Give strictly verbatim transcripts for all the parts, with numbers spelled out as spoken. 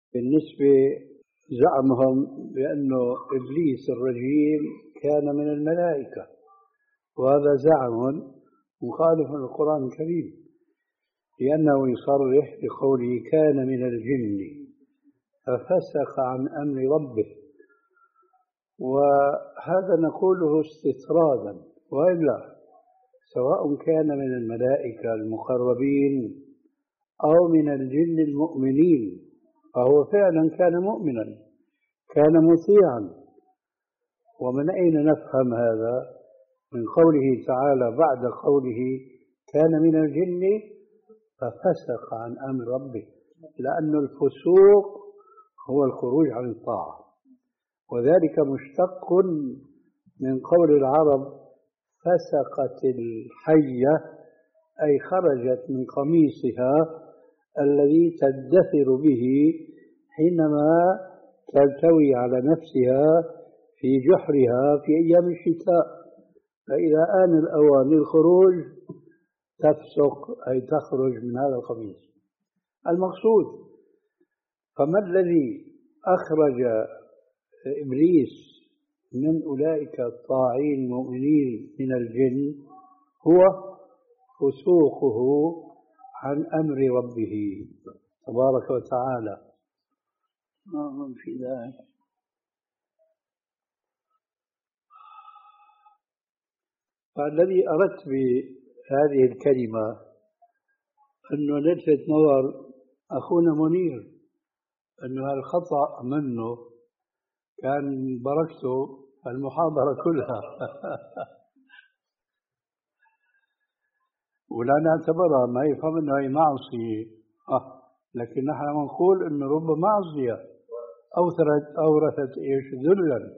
بالنسبة زعمهم بأنه إبليس الرجيم كان من الملائكة، وهذا زعم مخالف للقرآن الكريم، لأنه يصرح بقوله كان من الجن ففسق عن أمر ربه، وهذا نقوله استطرادا، وإلا سواء كان من الملائكة المقربين أو من الجن المؤمنين فهو فعلا كان مؤمنا، كان مطيعا. ومن أين نفهم هذا؟ من قوله تعالى بعد قوله كان من الجن ففسق عن أمر ربه، لأن الفسوق هو الخروج عن الطاعة، وذلك مشتق من قول العرب فسقت الحية، أي خرجت من قميصها الذي تدثر به حينما تلتوي على نفسها في جحرها في أيام الشتاء، فإذا آن الأوان للخروج تفسق أي تخرج من هذا القميص المقصود. فما الذي أخرج إبليس من أولئك الطاعين المؤمنين من الجن؟ هو فسوقه عن أمر ربه تبارك وتعالى. ما هم في ذلك. فالذي أردت بهذه الكلمة أنه نلفت نظر أخونا منير أنه الخطأ منه كان بركته المحاضرة كلها ولا نعتبرها ما يفهم أنه هي معصية، آه. لكن نحن نقول أنه رب معصية أورثت أورثت إيش ذلا،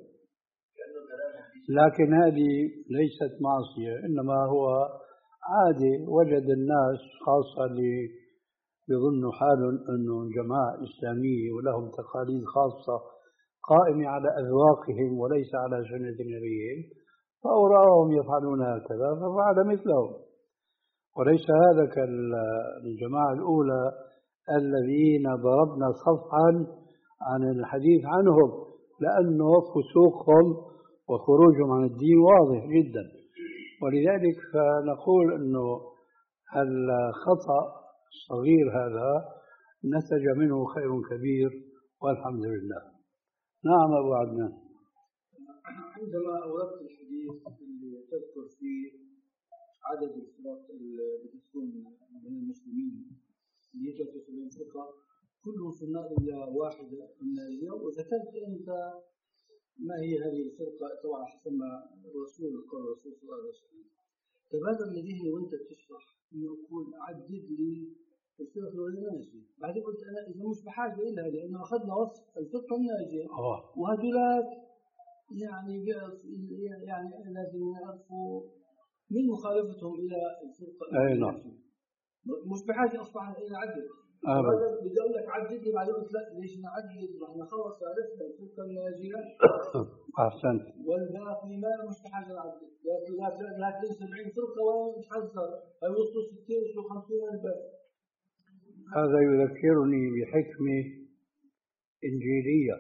لكن هذه ليست معصية، إنما هو عادي وجد الناس خاصة اللي يظنوا حالهم أنه جماعة إسلامية ولهم تقاليد خاصة قائمة على أذواقهم وليس على سنة نبيهم، فأراهم يفعلون هكذا ففعل مثلهم، وليس هذا كالجماعة الأولى الذين ضربنا صفحا عن الحديث عنهم، لأنه فسوقهم وخروجهم عن الدين واضح جدا. ولذلك فنقول أنه الخطأ الصغير هذا نتج منه خير كبير والحمد لله. نعم أبو عدنان. عندما أوردت الحديث اللي تذكر فيه عدد الفرق اللي بتكون من المسلمين اللي يجوا في سبيل الفرقة كلهم في النار إلا واحدة الناجية، وذكرت أنت ما هي هذه الفرقة طبعا حسب ما الرسول قال الرسول صلى الله عليه وسلم. تبادر لذهني وأنت تشرح إنه أقول عدد لي الفرقة الناجية، بعدين قلت أنا إذا مش بحاجة إلها لأنه أخذنا وصف الفرقة الناجية وهذولاك يعني يعني لازم يعرفوا من مخالفتهم إلى الفرقة الناجية، مش بحاجة أصبح إلى عدد. بدي أقول لك عدد لي بعدين قلت لا ليش نعدد؟ نحن خلص عرفنا الفرقة الناجية أحسنت والباقي ما مش بحاجة نعدد، لكن لكن سبعين فرقة ومش حذر أي وصلوا ستين وصلوا خمسين الباقي. هذا يذكرني بحكمة إنجيلية،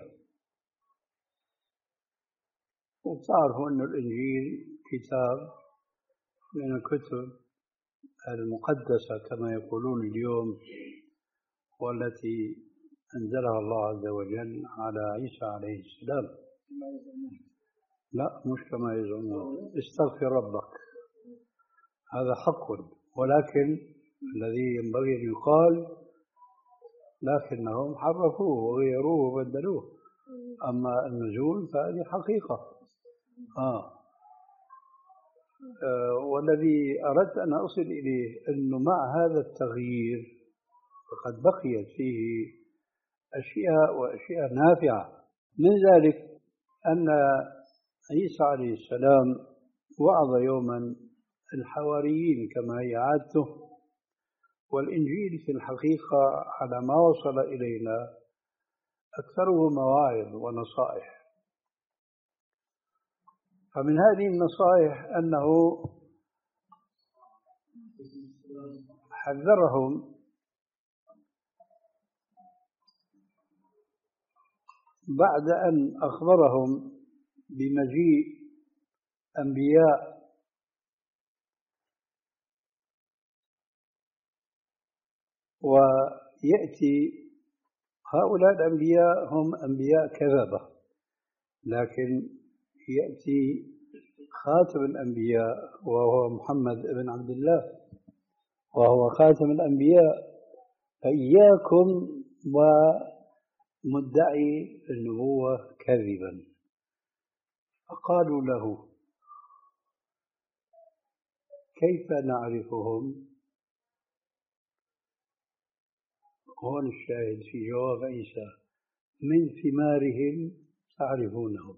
وتعرفوا أن الإنجيل كتاب من الكتب المقدسة كما يقولون اليوم، والتي أنزلها الله عز وجل على عيسى عليه السلام. لا مش كما يزعمون، استغفر ربك، هذا حق، ولكن الذي ينبغي أن يقال لكنهم حرفوه وغيروه وبدلوه، أما النزول فهذه حقيقة. آه. آه والذي أردت أن أصل إليه أنه مع هذا التغيير فقد بقيت فيه أشياء وأشياء نافعة. من ذلك أن عيسى عليه السلام وعظ يوما الحواريين كما هي عادته، والإنجيل في الحقيقة على ما وصل إلينا أكثره مواعظ ونصائح. فمن هذه النصائح أنه حذرهم بعد أن أخبرهم بمجيء أنبياء ويأتي هؤلاء الأنبياء هم أنبياء كذبة، لكن يأتي خاتم الأنبياء وهو محمد بن عبد الله وهو خاتم الأنبياء، فإياكم ومدعي النبوة كذبا. فقالوا له كيف نعرفهم؟ هون الشاهد في جواب عيسى: من ثمارهم تعرفونهم.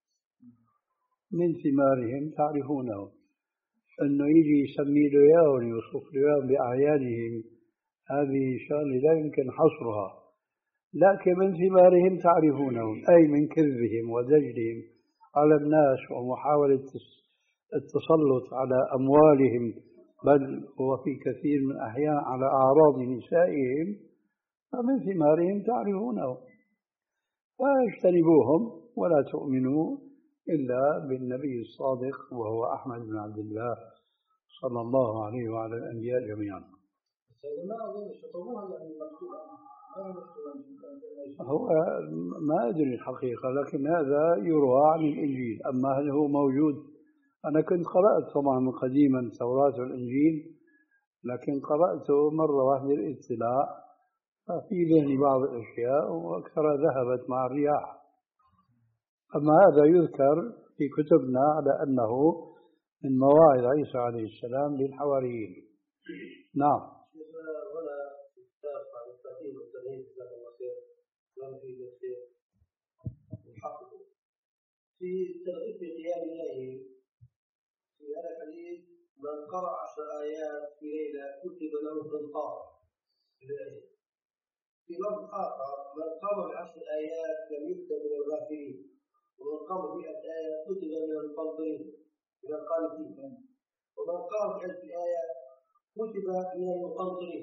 من ثمارهم تعرفونهم، أنه يجي يسمي له إياهم يوصف له إياهم بأعيانهم، هذه شغلة لا يمكن حصرها، لكن من ثمارهم تعرفونهم، أي من كذبهم ودجلهم على الناس ومحاولة التسلط على أموالهم، بل وفي كثير من الأحيان على أعراض نسائهم، فمن ثمارهم تعرفونهم. فاجتنبوهم ولا تؤمنوا إلا بالنبي الصادق وهو أحمد بن عبد الله صلى الله عليه وعلى الأنبياء جميعا. هو ما أدري الحقيقة، لكن هذا يروى عن الإنجيل. أما هل هو موجود؟ أنا كنت قرأت طبعا قديما التوراة والإنجيل، لكن قرأته مرة واحدة الاطلاع، ففي ذهني بعض الأشياء وأكثرها ذهبت مع الرياح. أما هذا يذكر في كتبنا على أنه من مواعظ عيسى عليه السلام للحواريين. نعم. في ترغيب في قيام الليل في هذا الحديث: من قرأ عشر آيات في ليلة كتب له قنطار. في لفظ آخر: من قام بعشر آيات لم يكتب من الغافلين، ومن قام بمئة آية كتب من المنطقين من القانتين، ومن قام بألف آية كتب من المقنطرين.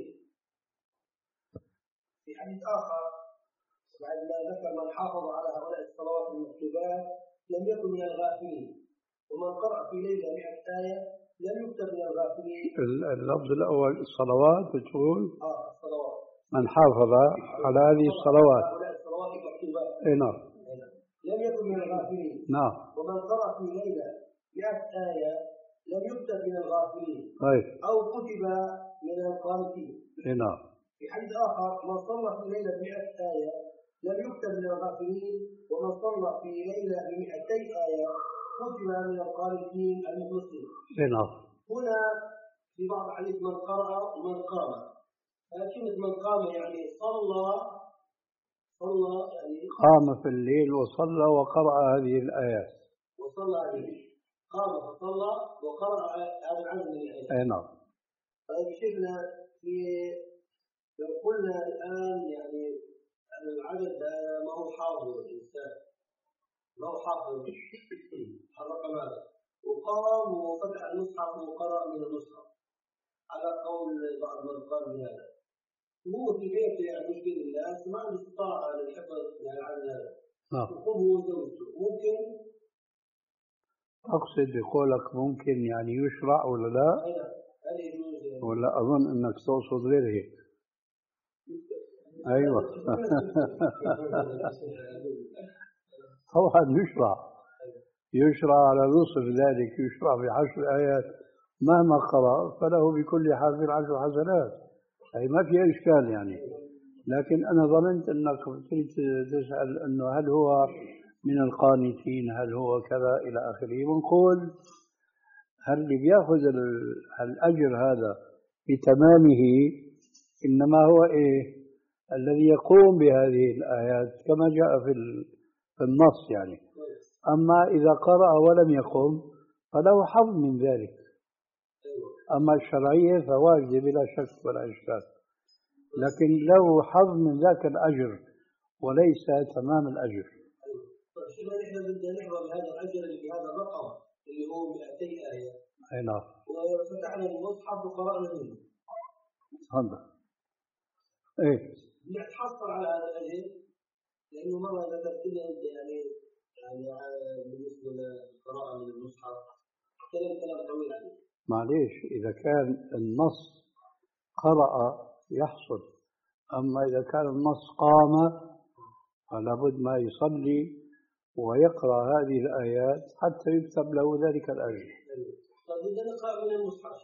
في حديث آخر بعد ما ذكر من حافظ على هؤلاء الصلوات المكتوبات لم يكن من الغافلين، ومن قرأ في ليلة مئة آية لم يكتب من الغافلين. اللفظ الأول الصلوات بتقول آه الصلوات، من حافظ على هذه الصلوات هؤلاء الصلوات المكتوبات إيه نعم لم يكن من الغافلين. نعم. ومن قرأ في ليلة مئة آية لم يكتب من الغافلين طيب. أو كتب من القانتين. إيه نعم. في حديث آخر: من صلى في ليلة مئة آية لم يكتب من الغافلين، ومن صلى في ليلة بمئتي آية كتب من القانتين المخلصين. نعم. هنا في بعض الحديث من قرأ ومن قام. كلمة من قام يعني صلى صلى يعني قام في الليل وصلى وقرأ هذه الآيات. وصلى عليه، قام فصلى وقرأ هذا العدد من الآيات. أي نعم. طيب شفنا في لو قلنا الآن يعني العدد هذا ما هو حافظ الإنسان، ما هو حافظ حرق ماذا وقام وفتح المصحف وقرأ من المصحف على قول بعض من قال بهذا. هو في بيته يعني مش بإذن الله ما عنده استطاعة للحفظ يعني على هذا. وقوم هو وزوجته ممكن أقصد بقولك ممكن يعني يشرع ولا لا؟ ولا أظن أنك تقصد غير هيك. أيوة. طبعا يشرع يشرع على نصف ذلك، يشرع بعشر آيات مهما قرأ فله بكل حرف عشر حسنات، أي ما فيها إشكال يعني. لكن أنا ظننت أنك كنت تسأل أنه هل هو من القانتين، هل هو كذا إلى آخره. ونقول هل اللي بيأخذ الأجر هذا بتمامه إنما هو إيه الذي يقوم بهذه الآيات كما جاء في النص يعني. أما إذا قرأ ولم يقم فله حظ من ذلك. أما الشرعية فواجب بلا شك ولا إشكال، لكن له حظ من ذاك الأجر وليس تمام الأجر. طيب نحن بدنا نحضر هذا الأجر اللي بهذا الرقم اللي هو مئتي آية. أي نعم. وفتحنا المصحف وقرأنا منه. تفضل. إيه. نتحصل على هذا الأجر لأنه مرة ذكرت لي أنت يعني يعني بالنسبة للقراءة من المصحف كلام كلام طويل عليه. معليش إذا كان النص قرأ يحصل، أما إذا كان النص قام فلا بد ما يصلي ويقرأ هذه الآيات حتى يكتب له ذلك الأجر. طيب إذا نقرأ من المصحف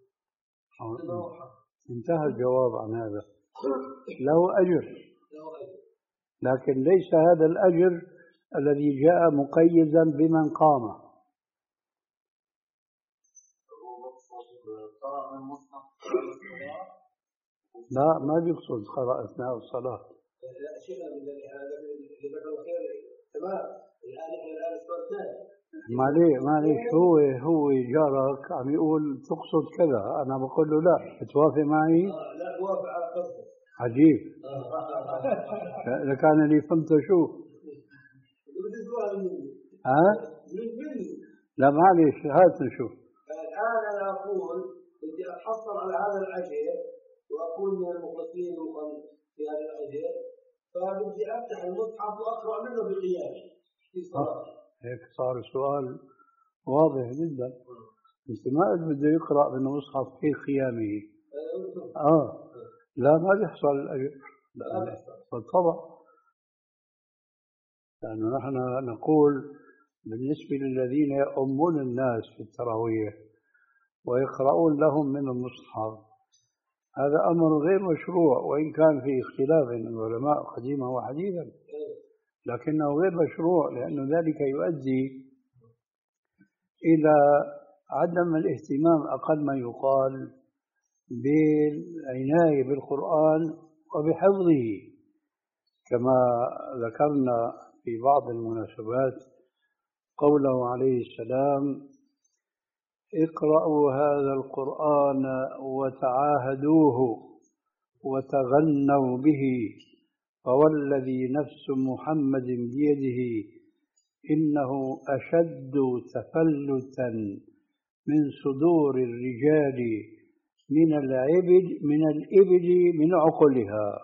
انتهى الجواب عن هذا. له أجر، لكن ليس هذا الأجر الذي جاء مقيدا بمن قام. لا، ما بيقصد قراءة أثناء الصلاة. لا شيء من ذلك تمام. الآن إحنا الآن السؤال الثاني. معليه معليش، هو هو جارك عم يقول تقصد كذا، أنا بقول له لا، توافق معي؟ آه لا توافق على قصدك. عجيب. إذا كان لي فهمت شو؟ ها؟ لا معليش، هات نشوف. الآن أنا أقول بدي أتحصل على هذا الأجر وأكون من المخلصين في هذا الأجر، فبدي أفتح المصحف وأقرأ منه بالقيام في صلاة. هيك صار السؤال واضح جدا. انت ما قلت بده يقرأ من المصحف في قيامه. اه لا، ما بيحصل الأجر. بالطبع، لأنه نحن نقول بالنسبة للذين يؤمون الناس في التراويح ويقرؤون لهم من المصحف، هذا أمر غير مشروع، وإن كان في اختلاف بين العلماء قديما وحديثا، لكنه غير مشروع، لأن ذلك يؤدي إلى عدم الاهتمام أقل ما يقال بالعناية بالقرآن وبحفظه. كما ذكرنا في بعض المناسبات قوله عليه السلام: اقرأوا هذا القرآن وتعاهدوه وتغنوا به، فوالذي نفس محمد بيده إنه أشد تفلتا من صدور الرجال من العبد من الإبل من عقلها.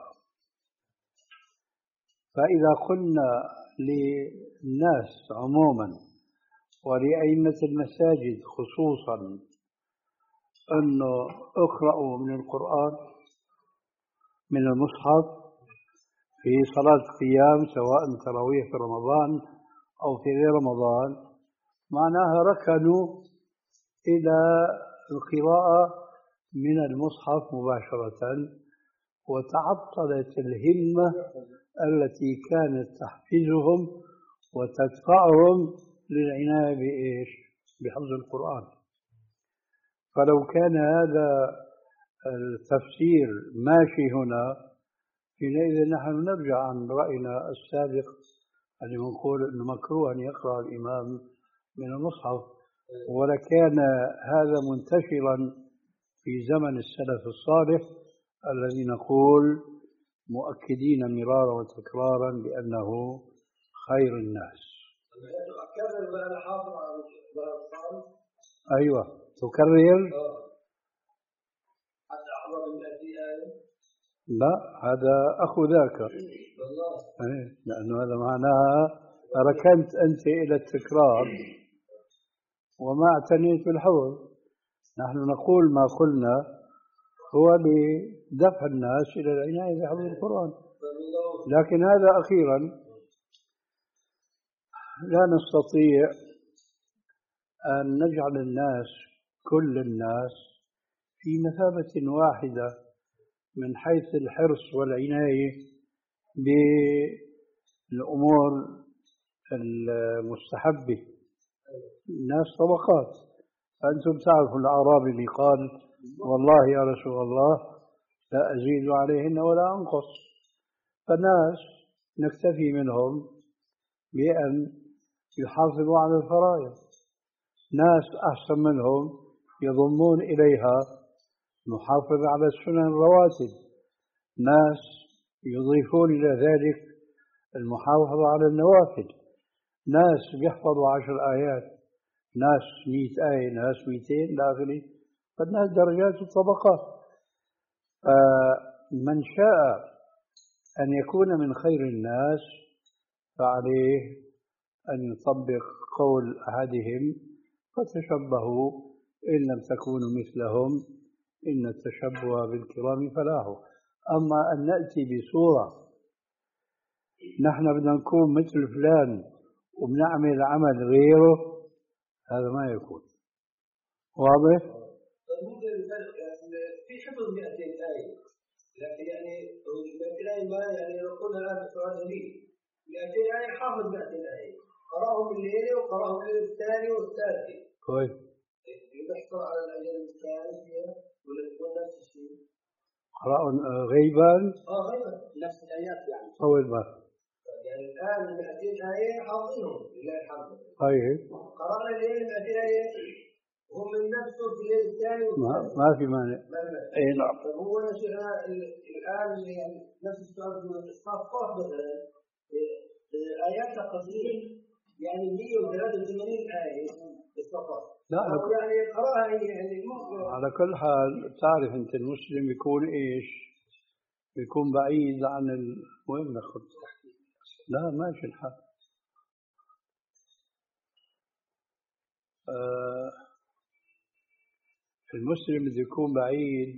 فإذا قلنا للناس عموما ولأئمة المساجد خصوصا أنه اقرأوا من القرآن من المصحف في صلاة القيام، سواء تراويح في رمضان أو في غير رمضان، معناها ركنوا إلى القراءة من المصحف مباشرة، وتعطلت الهمة التي كانت تحفزهم وتدفعهم للعناية بإيش؟ بحفظ القرآن. فلو كان هذا التفسير ماشي هنا، حينئذ نحن نرجع عن رأينا السابق اللي نقول أنه مكروه أن يقرأ الإمام من المصحف، ولكان هذا منتشرا في زمن السلف الصالح الذي نقول مؤكدين مرارا وتكرارا بأنه خير الناس. أيوة تكرر. لا، هذا أخو ذاك، لأنه هذا معناها ركنت أنت إلى التكرار وما اعتنيت بالحفظ. نحن نقول ما قلنا هو لدفع الناس إلى العناية بحفظ القرآن، لكن هذا أخيرا لا نستطيع أن نجعل الناس كل الناس في مثابة واحدة من حيث الحرص والعناية بالأمور المستحبة. الناس طبقات، فأنتم تعرفوا الأعرابي اللي قال: والله يا رسول الله لا أزيد عليهن ولا أنقص. فالناس نكتفي منهم بأن يحافظوا على الفرائض، ناس أحسن منهم يضمون إليها نحافظ على السنن الرواتب، ناس يضيفون إلى ذلك المحافظة على النوافل، ناس يحفظوا عشر آيات، ناس مئة آية، ناس مئتين داخلي. فالناس درجات وطبقات. فمن شاء أن يكون من خير الناس فعليه أن يطبق قول أحدهم فتشبهوا إن لم تكونوا مثلهم إن التشبه بالكرام فلاح. أما أن نأتي بصورة نحن بدنا نكون مثل فلان وبنعمل عمل غيره، هذا ما يكون واضح. ممكن في حفظ مئتين آية، لكن يعني مئتين آية ما يعني لو قلنا الآن سؤال جديد مئتين آية حافظ مئتين آية قرأهم الليلة وقرأهم الليلة الثاني والثالث كويس. يحصل على الأجل الثاني فيها ولا يكون نفس الشيء؟ قرأوا غيبا. آه غيبا نفس الآيات يعني. طول ما. يعني الآن مئتين آية حافظهم لله الحمد. طيب. قرأنا الليلة مئتين آية هو من نفسه في الليل الثاني والثالث. ما في مانع. اي نعم. هو الان يعني نفس السؤال في الصفات مثلا اياتها قصيره يعني مئة وثلاثة وثمانين ايه الصفات. لا يعني قراها يعني على كل حال تعرف انت المسلم يكون ايش؟ يكون بعيد عن ال... وين ناخذ؟ لا ماشي الحال. آه المسلم بده يكون بعيد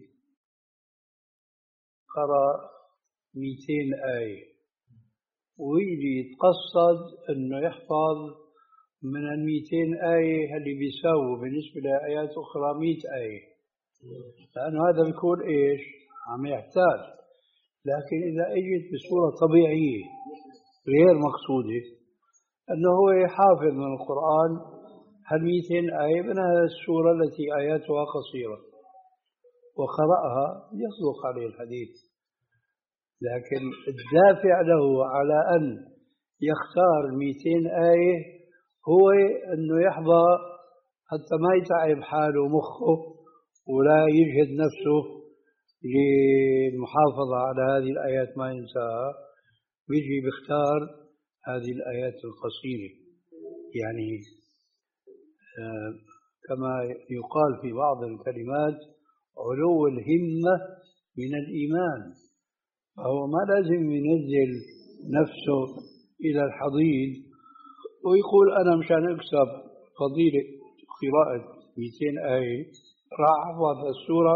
قرأ مئتين آية ويجي يتقصد انه يحفظ من المئتين آية اللي بيساووا بالنسبة لآيات أخرى مئة آية، لأنه هذا بيكون إيش؟ عم يحتاج. لكن إذا أجت بصورة طبيعية غير مقصودة أنه هو يحافظ من القرآن هالمئتين آية من هذه السورة التي آياتها قصيرة وقرأها يصدق عليه الحديث. لكن الدافع له على أن يختار مئتين آية هو أنه يحظى حتى ما يتعب حاله مخه ولا يجهد نفسه للمحافظة على هذه الآيات ما ينساها، بيجي بيختار هذه الآيات القصيرة. يعني آه كما يقال في بعض الكلمات علو الهمة من الإيمان، فهو ما لازم ينزل نفسه إلى الحضيض ويقول أنا مشان أكسب فضيلة قراءة مئتين آية راح أحفظ السورة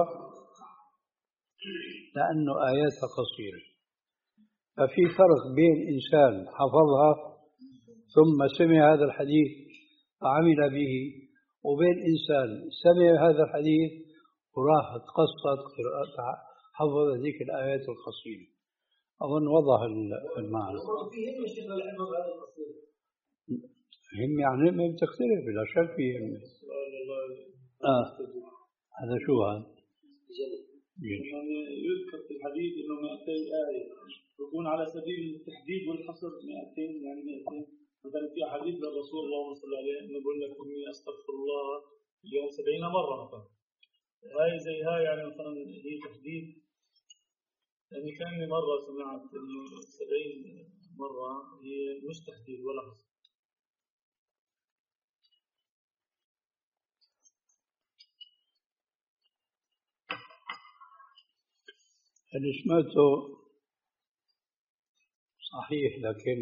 لأنه آياتها قصيرة. ففي فرق بين إنسان حفظها ثم سمع هذا الحديث وعمل به، وبين إنسان سمع هذا الحديث وراح تقصد قراءة حفظ ذيك الآيات القصيرة. أظن وضح المعنى. هم يعني ما بتختلف بلا شك فيهم. آه هذا شو هذا؟ يعني يذكر في الحديث إنه مئتين آية يكون على سبيل التحديد والحصر مئتين يعني مئتين. مثلا في حديث للرسول الله صلى الله عليه وسلم إنه يقول لك إني أستغفر الله اليوم سبعين مرة مثلا. هاي زي هاي يعني مثلا هي تحديد، لأني يعني كأني مرة سمعت إنه سبعين مرة هي مش تحديد ولا حصر. اللي سمعته صحيح، لكن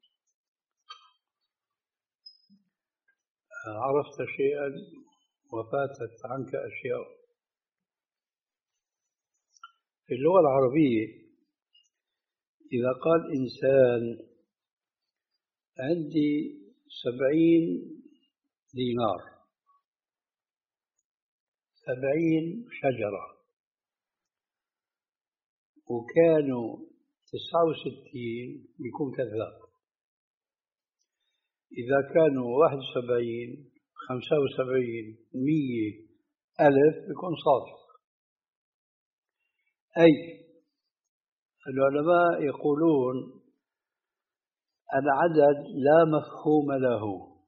عرفت شيئا وفاتت عنك أشياء. في اللغة العربية إذا قال إنسان عندي سبعين دينار سبعين شجرة وكانوا تسعة وستين بيكون كذاب، إذا كانوا واحد وسبعين خمسة وسبعين مية ألف بيكون صادق. أي العلماء يقولون العدد لا مفهوم له،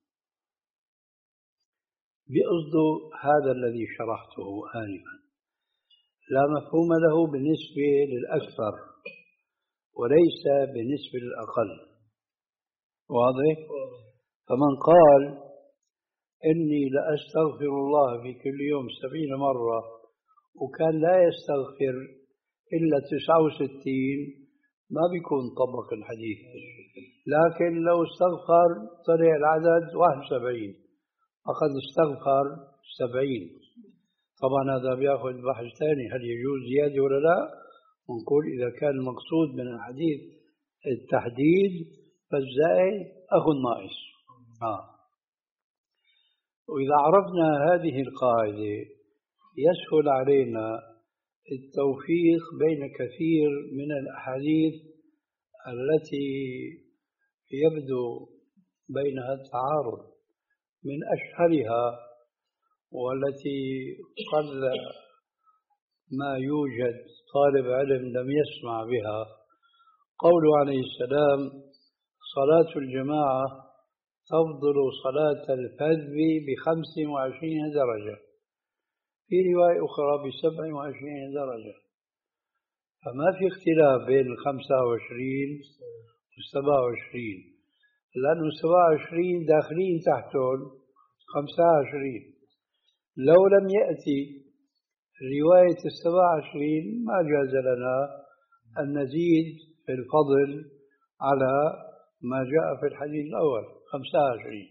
بقصده هذا الذي شرحته آنفا، لا مفهوم له بالنسبة للأكثر وليس بالنسبة للأقل. واضح؟ فمن قال إني لأستغفر الله في كل يوم سبعين مرة وكان لا يستغفر إلا تسعة وستين ما بيكون طبق الحديث. لكن لو استغفر طلع العدد واحد وسبعين، فقد استغفر سبعين. طبعا هذا بياخذ بحث ثاني، هل يجوز زيادة ولا لا؟ ونقول إذا كان المقصود من الحديث التحديد فالزائد أخو الناقص. آه. وإذا عرفنا هذه القاعدة يسهل علينا التوفيق بين كثير من الأحاديث التي يبدو بينها التعارض. من أشهرها والتي قل ما يوجد طالب علم لم يسمع بها قوله عليه السلام: صلاة الجماعة تفضل صلاة الفذ بخمس وعشرين درجة، في رواية أخرى بسبع وعشرين درجة. فما في اختلاف بين الخمسة وعشرين والسبع وعشرين، لأنه السبع وعشرين داخلين تحتهم خمسة وعشرين. لو لم يأتي رواية السبع وعشرين ما جاز لنا أن نزيد في الفضل على ما جاء في الحديث الأول خمسة وعشرين.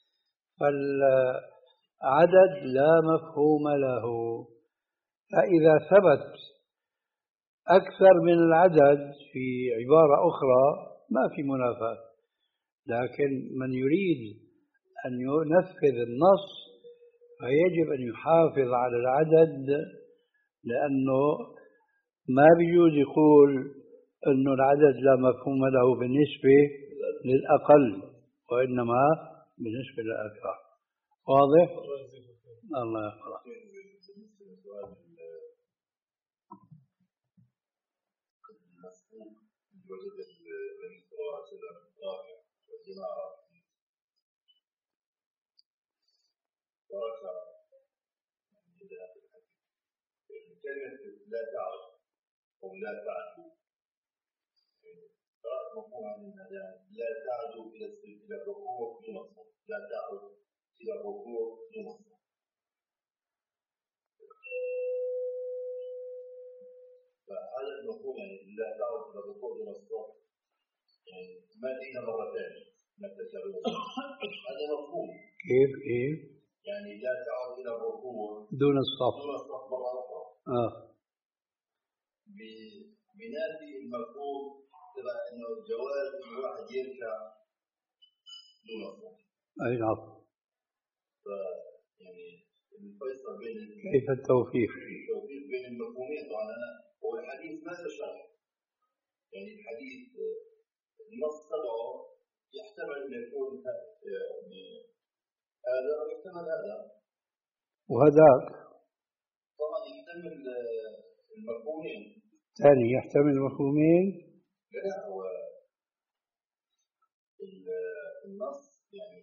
فالعدد لا مفهوم له، فإذا ثبت أكثر من العدد في عبارة أخرى ما في منافاة. لكن من يريد أن ينفذ النص فيجب أن يحافظ على العدد، لأنه ما بيجوز يقول أنه العدد لا مفهوم له بالنسبة للأقل، وإنما بالنسبة للأكثر. واضح؟ الله يحفظك. وجد النبي صلى الله عليه وسلم راكع والجماعة وركع إلى آخر الحديث. كلمة لا تعرف أو لا تعدو مفهوم منها، يعني لا تعدو إلى إلى الركوع دون الصف، لا تعد إلى الركوع دون الصف. فهذا المفهوم، يعني لا تعد إلى الركوع دون الصف، يعني ما فيها مرتين نكتشف. هذا مفهوم. كيف كيف؟ يعني لا تعد إلى الركوع دون الصف دون الصف مرة أخرى. آه. بنادي المفهوم تبع إنه جواز الواحد يركع دون الصف. أي نعم. ف يعني الفيصل بين كيف التوفيق؟ التوفيق بين المفهومين. طبعا أنا هو الحديث ما له شرح، يعني الحديث النص تبعه يحتمل أن يكون يعني هذا ويحتمل هذا، وهذاك طبعا يحتمل المفهومين. ثاني يحتمل المفهومين. لا هو النص يعني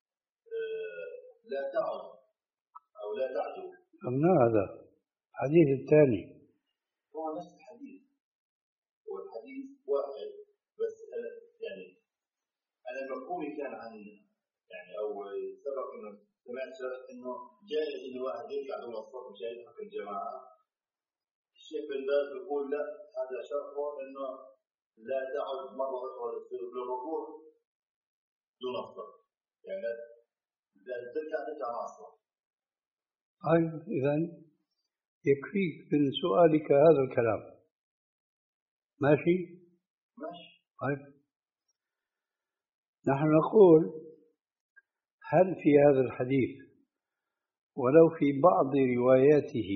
لا تعد أو لا تعدو. أمنا هذا الحديث الثاني هو نفس الحديث، هو الحديث واحد، بس يعني أنا مفهومي كان عن يعني أو سبق إنه سمعت شرح إنه جائز إن واحد يرجع دون الصف مشان يلحق الجماعة. الشيخ بن باز يقول لا، هذا شرحه إنه لا تعد مرة أخرى للركوع دون الصف، يعني لا ترجع ترجع مع الصف. أيوة، إذن يكفيك من سؤالك هذا الكلام. ماشي؟ ماشي. طيب، نحن نقول هل في هذا الحديث ولو في بعض رواياته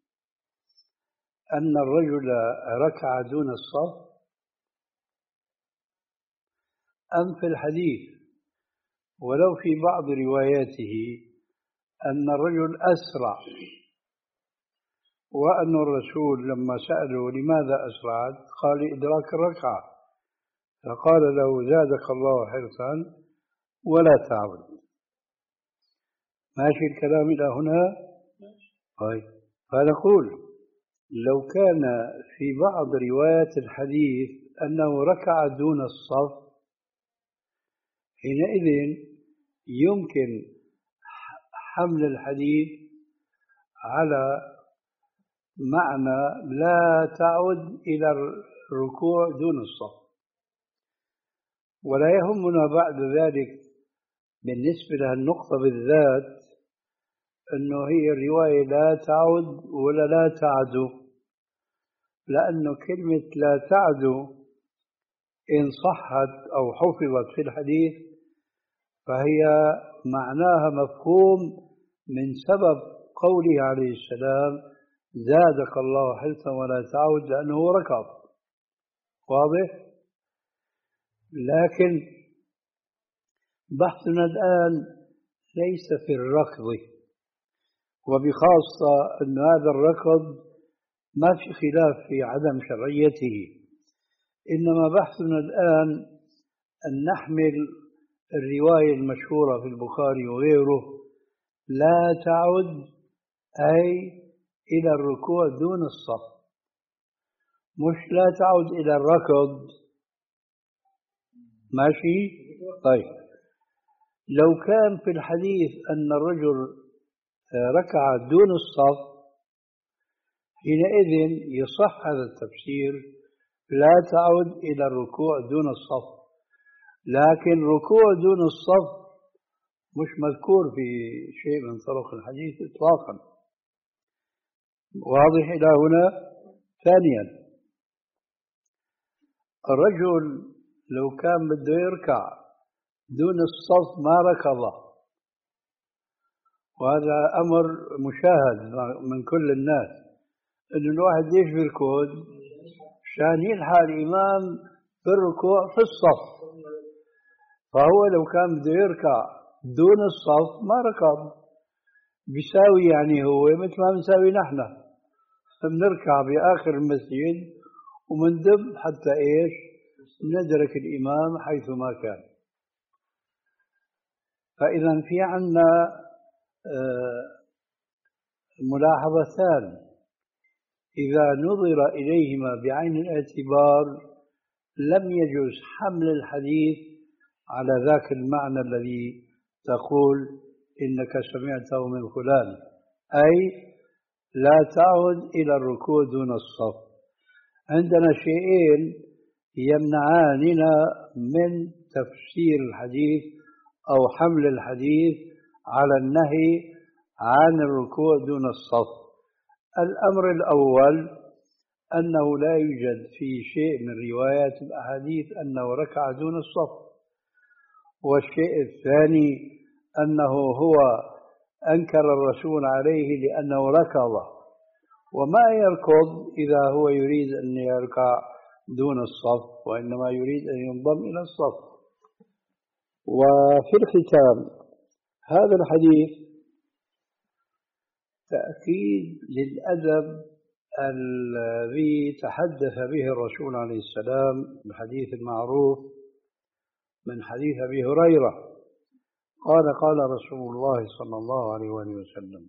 أن الرجل ركع دون الصف، أم في الحديث ولو في بعض رواياته أن الرجل أسرع، وأن الرسول لما سأله لماذا أسرعت قال إدراك الركعة، فقال له زادك الله حرصا ولا تعود. ماشي الكلام إلى هنا؟ طيب، فنقول لو كان في بعض روايات الحديث أنه ركع دون الصف، حينئذ يمكن حمل الحديث على معنى لا تعد إلى الركوع دون الصف. ولا يهمنا بعد ذلك بالنسبة للنقطة بالذات أنه هي الرواية لا تعد ولا لا تعدو، لأنه كلمة لا تعدو إن صحت أو حفظت في الحديث فهي معناها مفهوم من سبب قوله عليه السلام زادك الله حرصا ولا تعود، لأنه ركض. واضح؟ لكن بحثنا الآن ليس في الركض، وبخاصة أن هذا الركض ما في خلاف في عدم شرعيته، إنما بحثنا الآن أن نحمل الرواية المشهورة في البخاري وغيره لا تعد أي إلى الركوع دون الصف، مش لا تعد إلى الركض. ماشي؟ طيب لو كان في الحديث أن الرجل ركع دون الصف حينئذ يصح هذا التفسير لا تعد إلى الركوع دون الصف، لكن ركوع دون الصف مش مذكور في شيء من طرق الحديث إطلاقا. واضح إلى هنا؟ ثانيا، الرجل لو كان بده يركع دون الصف ما ركض، وهذا أمر مشاهد من كل الناس، إنه الواحد ليش بيركض؟ عشان يلحق الإمام في الركوع في الصف، فهو لو كان بده يركع دون الصف ما ركض، بيساوي يعني هو مثل ما بنساوي نحن، بنركع بآخر المسجد ومندب حتى إيش؟ ندرك الإمام حيث ما كان. فإذا في عنا ملاحظتان إذا نظر إليهما بعين الاعتبار لم يجوز حمل الحديث على ذاك المعنى الذي تقول إنك سمعته من فلان، أي لا تعد إلى الركوع دون الصف. عندنا شيئين يمنعاننا من تفسير الحديث أو حمل الحديث على النهي عن الركوع دون الصف. الأمر الأول أنه لا يوجد في شيء من روايات الأحاديث أنه ركع دون الصف، والشيء الثاني أنه هو أنكر الرسول عليه لأنه ركض، وما يركض إذا هو يريد أن يركع دون الصف، وإنما يريد أن ينضم إلى الصف. وفي الختام هذا الحديث تأكيد للأدب الذي تحدث به الرسول عليه السلام، الحديث المعروف من حديث أبي هريرة قال قال رسول الله صلى الله عليه وآله وسلم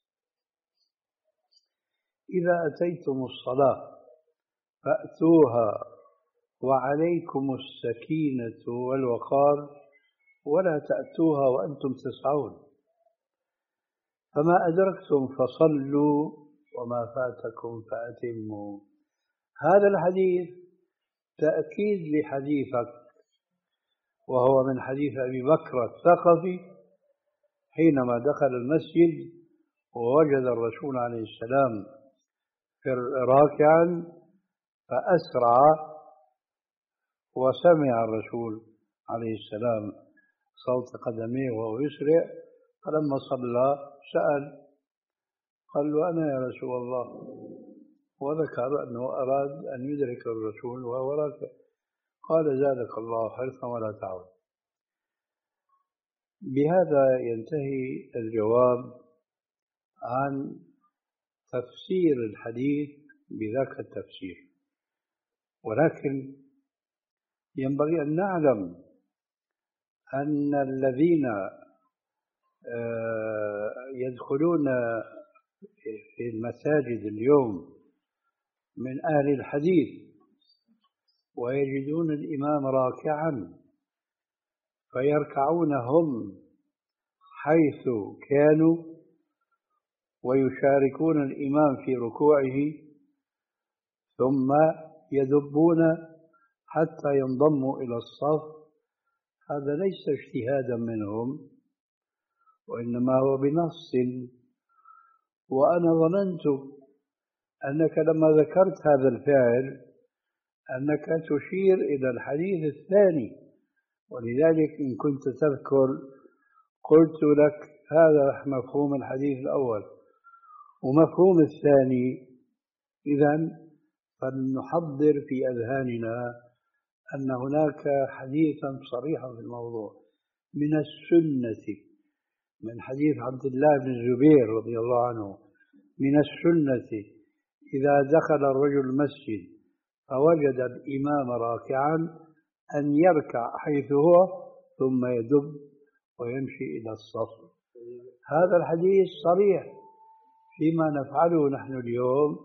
إذا أتيتم الصلاة فأتوها وعليكم السكينة والوقار ولا تأتوها وأنتم تسعون، فما أدركتم فصلوا وما فاتكم فأتموا. هذا الحديث تأكيد لحديثك، وهو من حديث أبي بكر الثقفي حينما دخل المسجد ووجد الرسول عليه السلام راكعا فأسرع، وسمع الرسول عليه السلام صوت قدميه وهو يسرع، فلما صلى سأل قال له أنا يا رسول الله، وذكر أنه أراد أن يدرك الرسول وهو راكع، قال زادك الله حرصا ولا تعود. بهذا ينتهي الجواب عن تفسير الحديث بذاك التفسير، ولكن ينبغي أن نعلم أن الذين يدخلون في المساجد اليوم من أهل الحديث ويجدون الإمام راكعا فيركعون هم حيث كانوا ويشاركون الإمام في ركوعه ثم يدبون حتى ينضموا إلى الصف هذا ليس اجتهادا منهم، وإنما هو بنص. وأنا ظننت أنك لما ذكرت هذا الفعل أنك تشير إلى الحديث الثاني، ولذلك إن كنت تذكر قلت لك هذا مفهوم الحديث الأول ومفهوم الثاني. إذن فلنحضر في أذهاننا أن هناك حديثا صريحا في الموضوع من السنة، من حديث عبد الله بن الزبير رضي الله عنه، من السنة إذا دخل الرجل المسجد فوجد الإمام راكعا أن يركع حيث هو ثم يدب ويمشي إلى الصف. هذا الحديث صريح فيما نفعله نحن اليوم،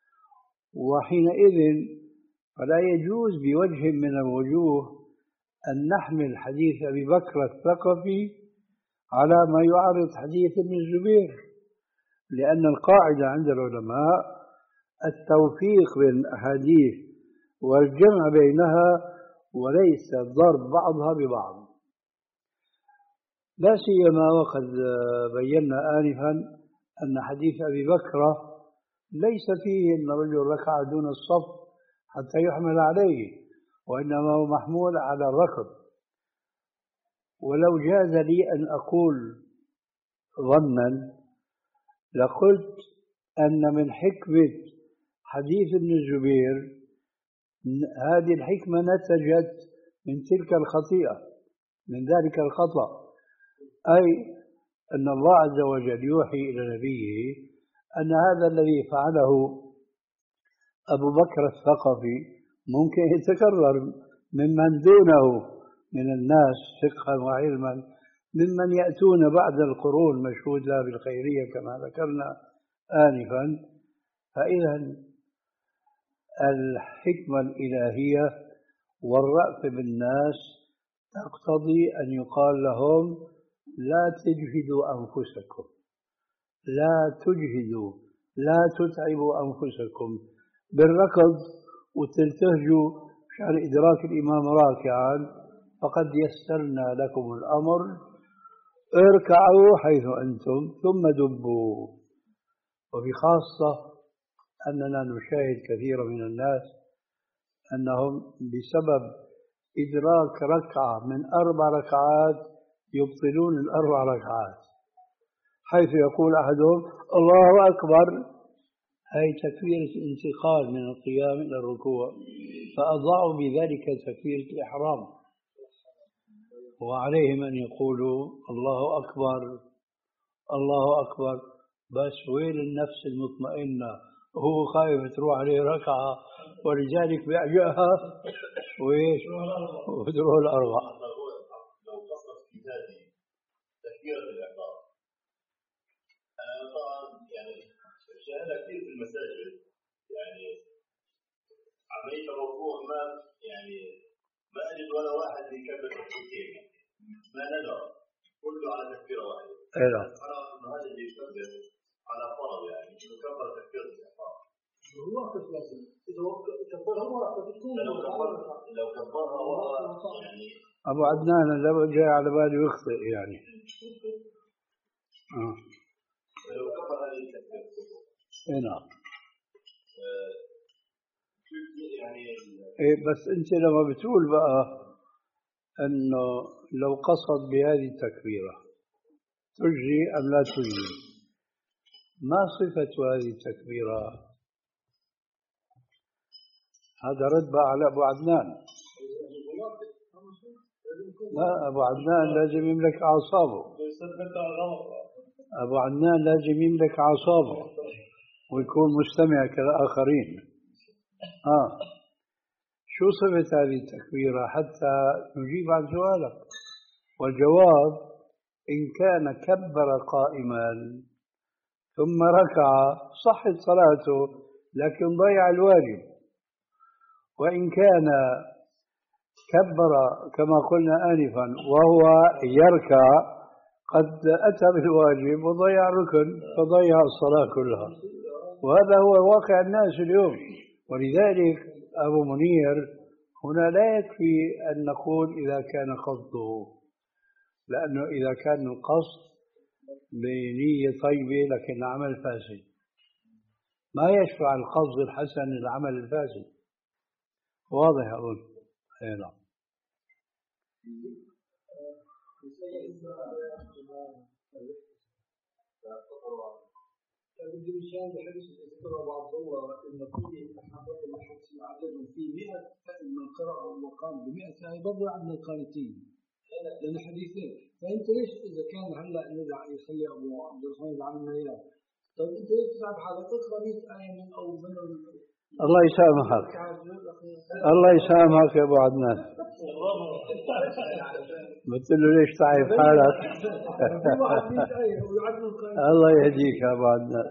وحينئذ فلا يجوز بوجه من الوجوه أن نحمل حديث أبي بكر الثقفي على ما يعارض حديث ابن الزبير، لأن القاعدة عند العلماء التوفيق بين الأحاديث والجمع بينها وليس ضرب بعضها ببعض، لا سيما وقد بينا آنفا أن حديث أبي بكر ليس فيه أن الرجل ركع دون الصف حتى يحمل عليه، وإنما هو محمول على الركض. ولو جاز لي أن أقول ظنا لقلت أن من حكمة حديث ابن الزبير هذه الحكمة نتجت من تلك الخطيئة، من ذلك الخطأ، أي أن الله عز وجل يوحي إلى نبيه أن هذا الذي فعله أبو بكر الثقفي ممكن يتكرر ممن دونه من الناس فقها وعلما، ممن يأتون بعد القرون مشهود لها بالخيرية كما ذكرنا آنفا. فإذا الحكمة الإلهية والرأف بالناس تقتضي أن يقال لهم لا تجهدوا أنفسكم، لا تجهدوا، لا تتعبوا أنفسكم بالركض وتلتهجوا مشان إدراك الإمام راكعا، فقد يسرنا لكم الأمر، اركعوا حيث أنتم ثم دبوا. وبخاصة أننا نشاهد كثيرا من الناس أنهم بسبب إدراك ركعة من أربع ركعات يبطلون الأربع ركعات، حيث يقول أحدهم الله أكبر، هي تكبيرة انتقال من القيام إلى الركوع، فأضاعوا بذلك تكبيرة الإحرام، وعليهم أن يقولوا الله أكبر الله أكبر، بس وين النفس المطمئنة؟ هو خايف تروح عليه ركعة ولذلك بيعجقها وإيش وتروح الأربعة. لو قصد في ذاته تكبيرة الإحرام، أنا طبعا يعني شاهدها كثير في المساجد، يعني عملية الركوع ما يعني ما أجد ولا واحد يكبر تكبيرتين، ما ندر كله على تكبيرة واحدة. أيوة. أنا أظن هذا اللي يكبر على فرض، يعني إنه كبر تكبيرة الإحرام. هو وقت لازم إذا كبرها مرة بتكون لو كبرها لو كبرها مرة يعني أبو عدنان لو جاء على بالي يخطئ يعني. آه. لو كبر هذه التكبيرة. نعم. يعني إيه بس أنت لما بتقول بقى أنه لو قصد بهذه التكبيرة تجري أم لا تجري، ما صفة هذه التكبيرة؟ هذا رد بقى على أبو عدنان. لا، أبو عدنان لازم يملك أعصابه، أبو عدنان لازم يملك أعصابه ويكون مستمع كالآخرين. آه شو صفة هذه التكبيرة حتى نجيب عن سؤالك؟ والجواب إن كان كبر قائما ثم ركع صحت صلاته لكن ضيع الواجب، وإن كان كبر كما قلنا آنفا وهو يركع قد أتى بالواجب وضيع الركن فضيع الصلاة كلها، وهذا هو واقع الناس اليوم. ولذلك أبو منير هنا لا يكفي أن نقول إذا كان قصده، لأنه إذا كان القصد بنية طيبة لكن العمل فاسد ما يشفع القصد الحسن للعمل الفاسد. واضح أظن. أي نعم. بدي مشان بحدث الذكر بعض هو إن كل أحد الحديث عدد في مئة من قرأ وقام بمئة آية بضع عن القانتين لأن حديثين. فأنت ليش إذا كان هلا نرجع يخلي أبو عبد الرحمن يعلمنا إياه، طيب أنت ليش تساعد حالك تقرأ مئة آية من أو من الله يسامحك، الله يسامحك يا أبو عدنان. قلت له ليش تعب حالك؟ الله يهديك يا أبو عدنان.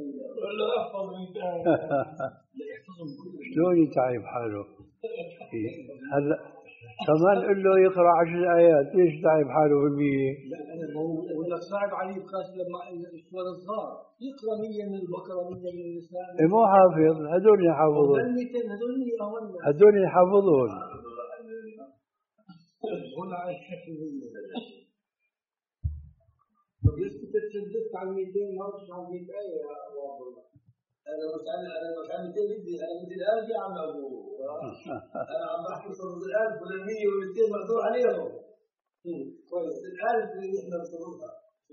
شلون يتعب حاله؟ هلا كمان قل له يقرأ عشر آيات، ليش تعب حاله بالمية؟ لا أنا بقول لك صعب عليه بخاص لما الشوار صغار يقرأ مية من البقرة مية من النساء. مو حافظ، هدول يحافظون، هدول يحافظون. هنا على الحكمية. طب ليش كنت تشددت على مئتين ما رحت على مئة آية يا أبو عبد الله؟ أنا مش أنا أنا مش عم مئتين بدي أنا بدي الآن يا عم أبو. أنا عم بحكي صرف الآن ولا مية ومئتين مقدور عليهم. كويس الآن اللي نحن نصرفها.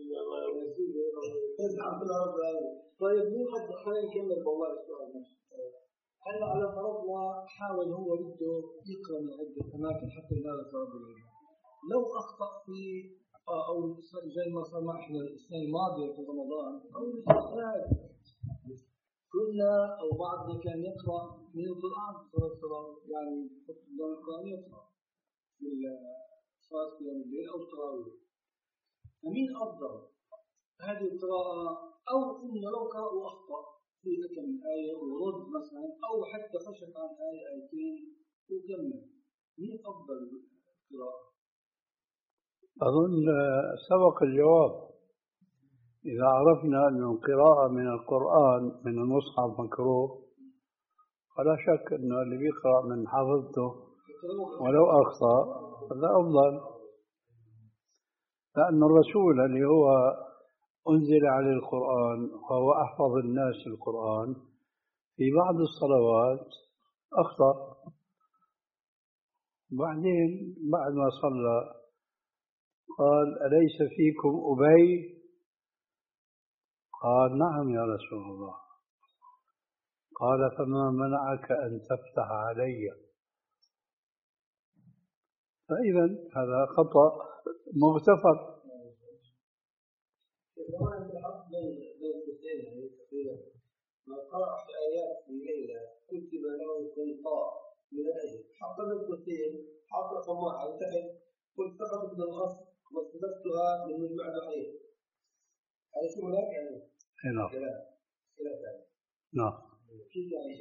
طيب مو حد خلينا نكمل والله السؤال ماشي. هلا على فرضنا حاول هو بده يقرأ من عدة أماكن حتى ينال ثواب العلم. لو أخطأ في أو زي ما صار معنا السنة الماضية في رمضان أو السنة كنا أو بعضنا كان يقرأ من القرآن ترى يعني من القرآن يقرأ في صلاة قيام الليل أو التراويح. فمين أفضل هذه القراءة أو إنه لو قرأ وأخطأ في كم آية ورد مثلا أو حتى خشف عن آية آيتين وكمل، مين أفضل قراءة؟ أظن سبق الجواب. إذا عرفنا أن القراءة من القرآن من المصحف مكروه فلا شك أنه اللي بيقرأ من حافظته ولو أخطأ هذا أفضل، لأن الرسول اللي هو أنزل عليه القرآن وهو أحفظ الناس القرآن في بعض الصلوات أخطأ. بعدين بعد ما صلى قال أليس فيكم أبي؟ قال نعم يا رسول الله. قال فما منعك أن تفتح علي؟ فإذا هذا خطأ مغتفر. ما قرأ في آيات في ليلة كتب له قنطار من الأجل حط القرآن حط صباح أو تحت قلت سقطت من الأصل واستدرتها من المعنى حين. هذا شو هناك يعني؟ نعم. نعم. كيف يعني؟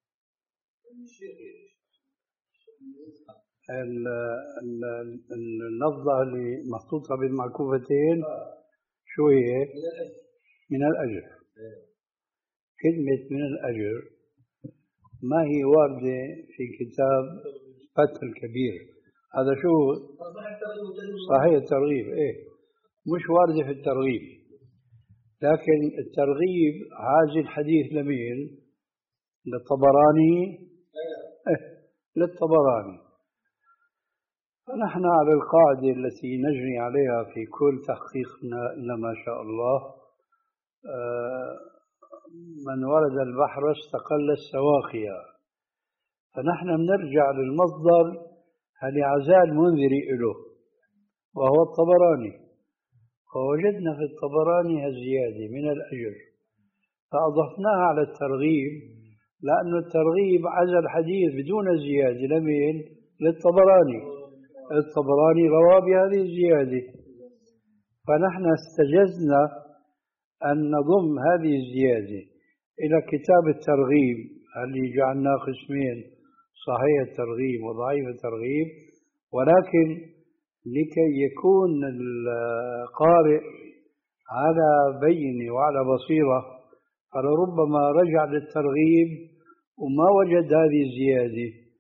اللفظة اللي محطوطة بالمعكوفتين شو هي؟ من الأجر. كلمة من الأجر ما هي واردة في كتاب فتح الكبير. هذا شو صحيح الترغيب؟ إيه مش واردة في الترغيب، لكن الترغيب هذا الحديث لمين؟ للطبراني. إيه للطبراني. فنحن على القاعدة التي نجري عليها في كل تحقيقنا إلا ما شاء الله، من ورد البحر استقل السواقيا. فنحن بنرجع للمصدر اللي عزاء المنذري له وهو الطبراني، فوجدنا في الطبراني هالزيادة من الأجر فأضفناها على الترغيب، لأن الترغيب عزا الحديث بدون الزيادة لمين؟ للطبراني. الطبراني روى بهذه الزيادة، فنحن استجزنا أن نضم هذه الزيادة إلى كتاب الترغيب اللي جعلناه قسمين، صحيح الترغيب وضعيف الترغيب، ولكن لكي يكون القارئ على بينة وعلى بصيرة فلربما رجع للترغيب وما وجد هذه الزيادة،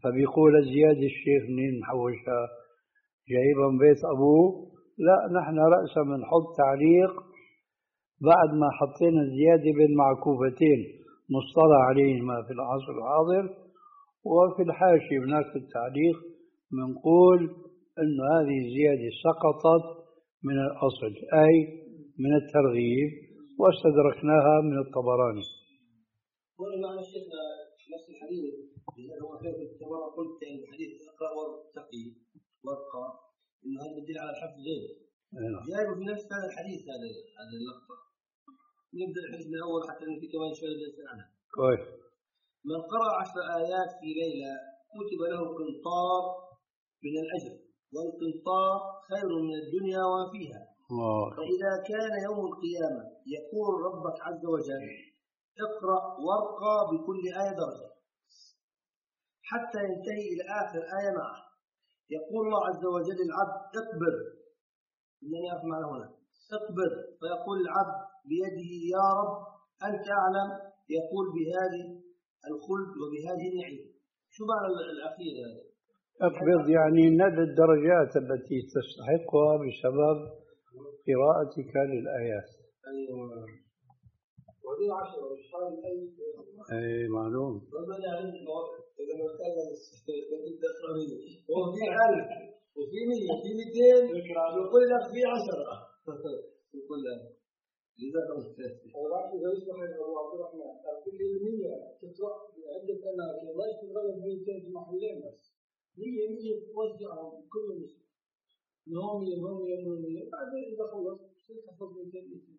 فبيقول زيادة الشيخ منين محوشها؟ جايبها من بيت أبوه؟ لا، نحن رأسا بنحط تعليق بعد ما حطينا زيادة بين معكوفتين مصطلح عليهما في العصر الحاضر، وفي الحاشية هناك في التعليق بنقول أن هذه الزيادة سقطت من الأصل أي من الترغيب، واستدركناها من الطبراني. هنا معنى شيخنا نفس الحديث، لأنه كما قلت الحديث اقرأ وارتقي وارقى، إنه هذا يدل على الحفظ غير جايبه في نفس هذا الحديث. هذا هذا اللقطة نبدأ الحديث من الأول حتى في كمان شوية نسأل عنها. كويس. من قرأ عشر آيات في ليلة كتب له قنطار من الأجر، والقنطار خير من الدنيا وما فيها. أوه. فإذا كان يوم القيامة يقول ربك عز وجل اقرأ وارقى بكل آية درجة حتى ينتهي إلى آخر آية معه. يقول الله عز وجل للعبد اقبل، إنني أسمع هنا اقبل، فيقول العبد بيده يا رب أنت أعلم، يقول بهذه الخلد وبهذه النعيم. شو معنى الأخير هذا؟ اقبض يعني ندى الدرجات التي تستحقها بسبب قراءتك للآيات. أيوة. ودي عشرة وشحال أي أي معلوم. ربنا يعلم المواقف إذا ما تكلم هو في ألف وفي مية وفي مئتين يقول لك في عشرة يقول لك إذا كنت الرأي إذا يسمح أبو عبد الرحمن كل المية تطلع عدة أماكن الله يتغلب مئتين في محلين بس مية مية توزعهم كل مسلم نومي نومي نومي بعدين إذا خلص تحفظ مئتين مئتين.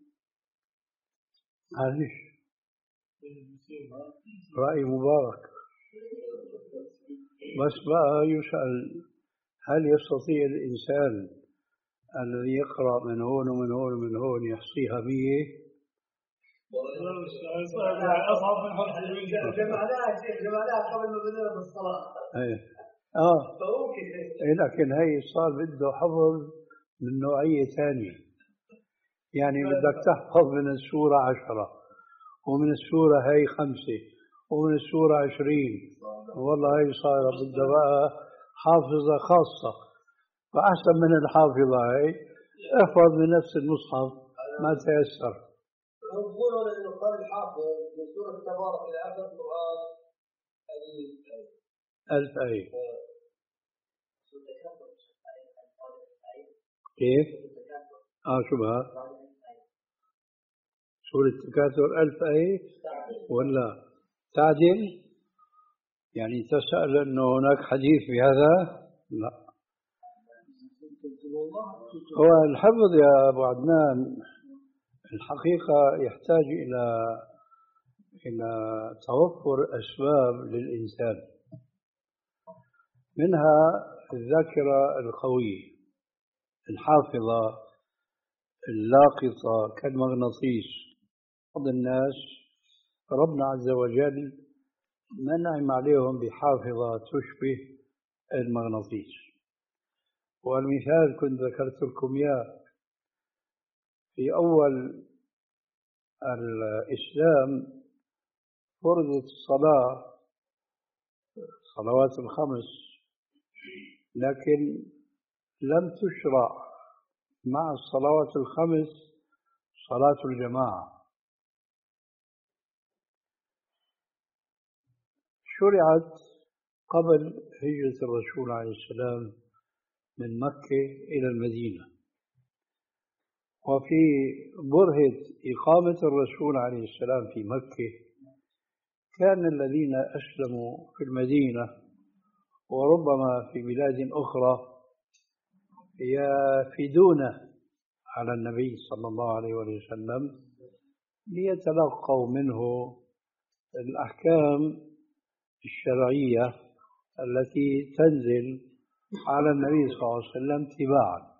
معلش رأي مبارك، بس بقى يسأل هل يستطيع الإنسان الذي يقرأ من هون ومن هون ومن هون يحصيها مية؟ أصعب من حفظ جمعناها جمعناها قبل ما بدأنا بالصلاة. إيه آه إيه، لكن هي صار بده حفظ من نوعية ثانية، يعني بدك تحفظ من السورة عشرة ومن السورة هي خمسة ومن السورة عشرين، والله هي صارت بدها بقى حافظة خاصة، فأحسن من الحافظة هي احفظ من نفس المصحف ما تيسر. يقولون إنه قال الحافظ من سورة تبارك إلى آخر القرآن ألف آية. كيف؟ آه شو بها؟ سورة التكاثر ألف آية ولا تعدل؟ يعني تسأل أنه هناك حديث بهذا؟ لا. هو الحفظ يا أبو عدنان الحقيقة يحتاج إلى إلى توفر أسباب للإنسان، منها الذاكرة القوية الحافظة اللاقطة كالمغناطيس. بعض الناس ربنا عز وجل منعم عليهم بحافظة تشبه المغناطيس، والمثال كنت ذكرت لكم إياه في أول الإسلام فرضت الصلاة الصلوات الخمس، لكن لم تشرع مع الصلوات الخمس صلاة الجماعة. شرعت قبل هجرة الرسول عليه السلام من مكة إلى المدينة، وفي برهة إقامة الرسول عليه السلام في مكة كان الذين أسلموا في المدينة وربما في بلاد أخرى يفيدون على النبي صلى الله عليه وسلم ليتلقوا منه الأحكام الشرعية التي تنزل على النبي صلى الله عليه وسلم تباعا.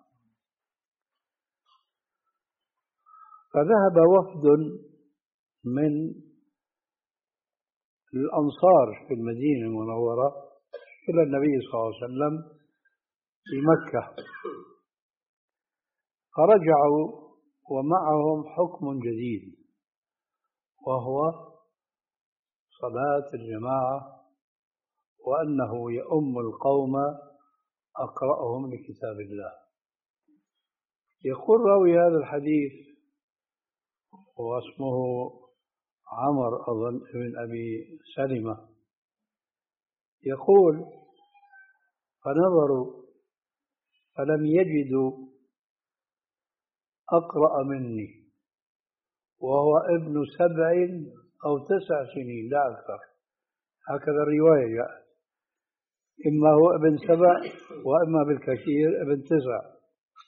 فذهب وفد من الأنصار في المدينة المنورة إلى النبي صلى الله عليه وسلم في مكة، فرجعوا ومعهم حكم جديد وهو صلاة الجماعة وأنه يؤم القوم أقرأهم لكتاب الله. يقول راوي هذا الحديث واسمه عمر أظن بن أبي سلمة، يقول فنظروا فلم يجدوا أقرأ مني وهو ابن سبع أو تسع سنين لا أكثر، هكذا الرواية جاءت، إما هو ابن سبع وإما بالكثير ابن تسع.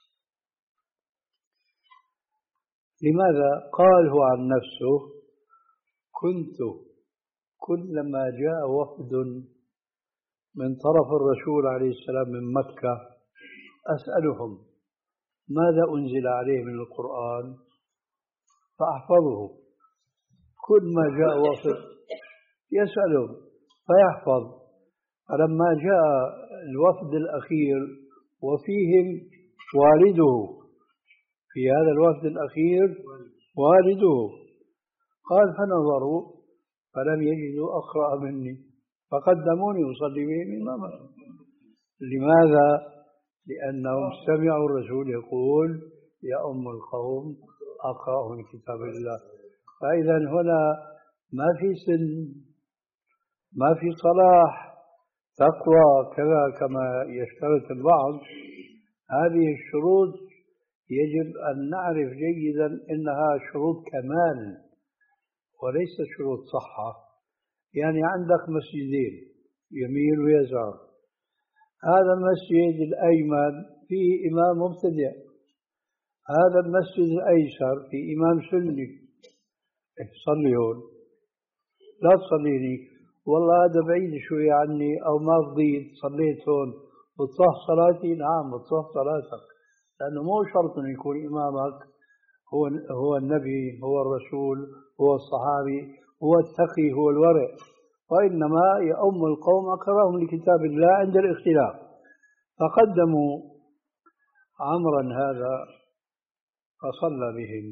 لماذا؟ قال هو عن نفسه كنت كلما جاء وفد من طرف الرسول عليه السلام من مكة أسألهم ماذا أنزل عليه من القرآن فأحفظه، كل ما جاء وفد يسألهم فيحفظ. فلما جاء الوفد الأخير وفيهم والده، في هذا الوفد الأخير والده، قال فنظروا فلم يجدوا أقرأ مني فقدموني أصلي بهم إماما. لماذا؟ لأنهم سمعوا الرسول يقول يا أم القوم أقرأهم كتاب الله. فإذا هنا ما في سن، ما في صلاح، تقوى كذا كما يشترط البعض. هذه الشروط يجب أن نعرف جيدا إنها شروط كمال وليست شروط صحة. يعني عندك مسجدين يمين ويسار، هذا المسجد الأيمن فيه إمام مبتدع، هذا المسجد الأيسر فيه إمام سني، صلي هون لا تصليني، والله هذا بعيد شوي عني أو ما فضيت صليت هون بتصح صلاتي. نعم بتصح صلاتك، لأنه مو شرط أن يكون إمامك هو هو النبي هو الرسول هو الصحابي هو التقي هو الورع، وإنما يؤم القوم أقرأهم لكتاب الله عند الاختلاف. فقدموا عمرا هذا فصلى بهم.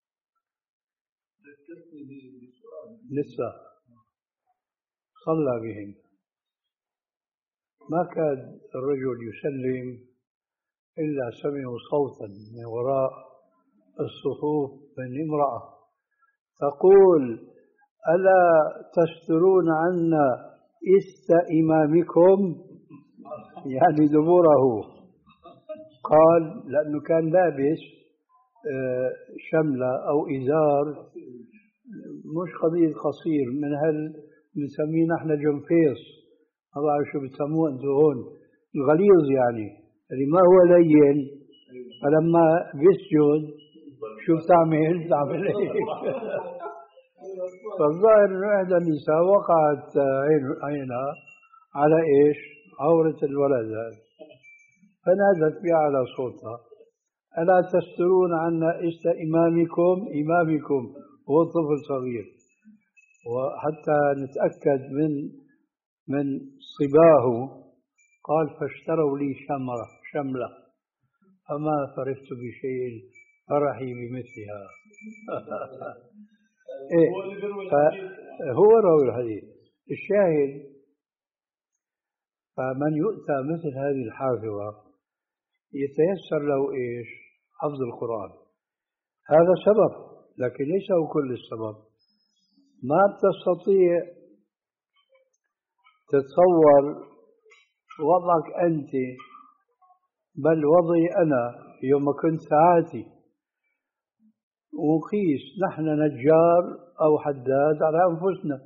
لسه صلى بهم، ما كاد الرجل يسلم إلا سمعوا صوتا من وراء الصفوف من امرأة تقول ألا تسترون عنا إست إمامكم، يعني دبوره. قال لأنه كان لابس شملة أو إزار مش قضية قصير، من هل نسميه نحن جنفيس، ما بعرف شو بتسموه أنتم هون، الغليظ يعني اللي ما هو لين. فلما بيسجد شو بتعمل؟ بتعمل ايش؟ فالظاهر انه احدى النساء وقعت عينها على ايش؟ عورة الولد هذا، فنادت بأعلى صوتها ألا تسترون عنا إست إمامكم، إمامكم هو طفل صغير. وحتى نتأكد من من صباه قال فاشتروا لي شمرة شملة فما فرحت بشيء فرحي بمثلها. إيه هو راوي الحديث. الشاهد فمن يؤتى مثل هذه الحافظة يتيسر له إيش؟ حفظ القرآن. هذا سبب لكن ليس هو كل السبب. ما بتستطيع تتصور وضعك أنت بل وضعي أنا يوم كنت ساعاتي، وقيس نحن نجار أو حداد على أنفسنا،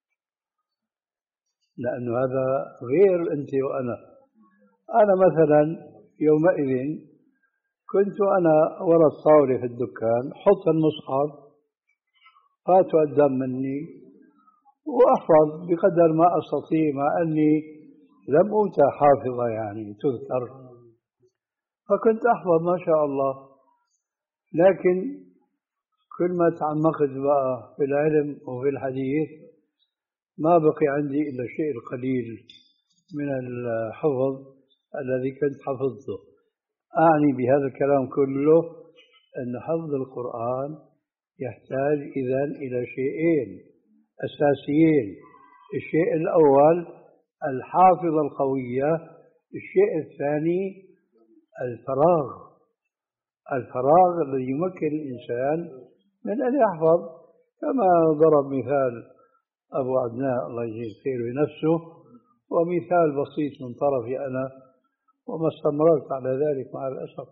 لأنه هذا غير أنت وأنا. أنا مثلا يومئذ كنت أنا وراء الطاولة في الدكان حط المصحف فاتوا قدام مني وأحفظ بقدر ما أستطيع، مع أني لم أوتى حافظة يعني تذكر، فكنت أحفظ ما شاء الله. لكن كل ما تعمقت بقى في العلم وفي الحديث ما بقي عندي إلا الشيء القليل من الحفظ الذي كنت حفظته. أعني بهذا الكلام كله أن حفظ القرآن يحتاج إذن إلى شيئين أساسيين. الشيء الأول الحافظة القوية. الشيء الثاني الفراغ، الفراغ الذي يمكن الإنسان من أن يحفظ، كما ضرب مثال أبو عدناء الله يجزيه خير بنفسه، ومثال بسيط من طرفي أنا وما استمررت على ذلك مع الأسف.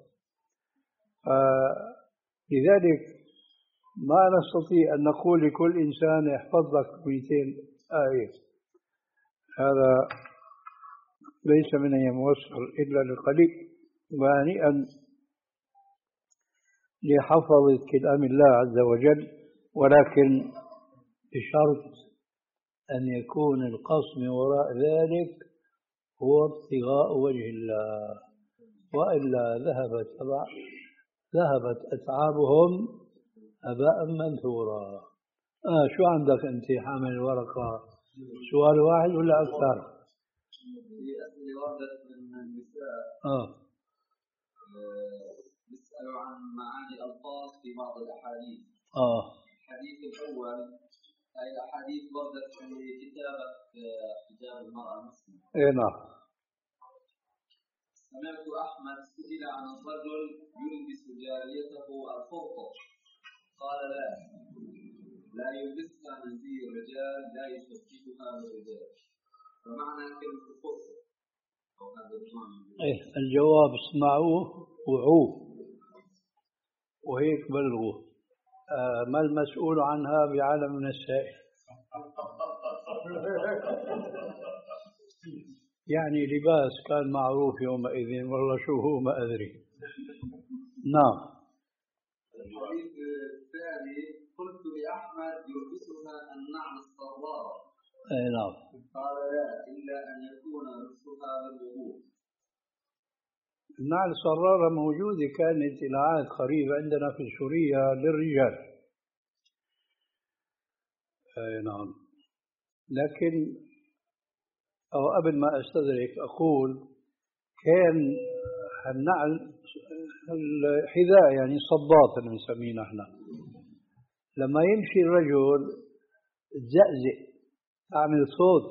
لذلك ما نستطيع أن نقول لكل إنسان يحفظ لك مئتين آية، هذا ليس من يموصل إلا للقليل. وهنيئا لحفظ كلام الله عز وجل، ولكن بشرط أن يكون القصد من وراء ذلك هو ابتغاء وجه الله، وإلا ذهبت ذهبت أتعابهم هباء منثورا. آه شو عندك أنت حامل الورقة؟ سؤال واحد ولا أكثر؟ اللي وردت من النساء آه يسألوا عن معاني الألفاظ في بعض الأحاديث. آه الحديث الأول هي الأحاديث وردت في كتابة حجاب المرأة المسلمة. إيه نعم. سمعت أحمد سئل عن الرجل يلبس جاريته الخرطة، قال لا لا يلبسها من زي الرجال، لا يشبهها بالرجال. فمعنى كلمة الخرطة أو هذا المعنى؟ إيه الجواب اسمعوه وعوه وهيك بلغوه. آه ما المسؤول عنها بعالم من السائل. يعني لباس كان معروف يومئذ، والله شو هو ما أدري. نعم. الحديث الثاني قلت لأحمد يلبسها النعل الصرارة. أي نعم. قال لا إلا أن يكون لبسها للوضوء. النعل الصرارة موجودة، كانت إلى عهد قريب عندنا في سوريا للرجال. أي نعم. لكن أو قبل ما أستدرك أقول كان النعل الحذاء يعني صباط اللي بنسميه نحن، لما يمشي الرجل تزقزق تعمل صوت،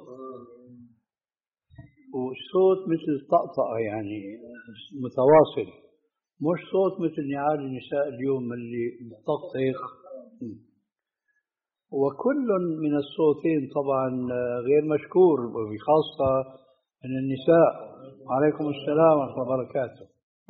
وصوت مثل الطقطقة يعني متواصل، مش صوت مثل نعال النساء اليوم اللي بتطقطق. وكل من الصوتين طبعا غير مشكور، وبخاصة من النساء. عليكم السلام ورحمة الله وبركاته.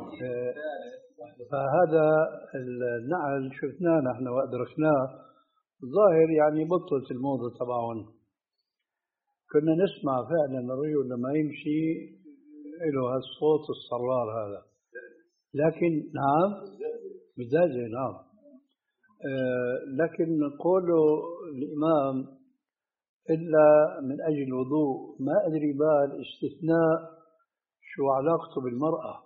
فهذا النعل شفناه نحن وأدركناه، ظاهر يعني بطلت الموضة تبعهم. كنا نسمع فعلا الرجل لما يمشي له هالصوت الصرار هذا، لكن نعم بزازة نعم. آه لكن قوله الإمام إلا من أجل الوضوء، ما أدري بال استثناء شو علاقته بالمرأة.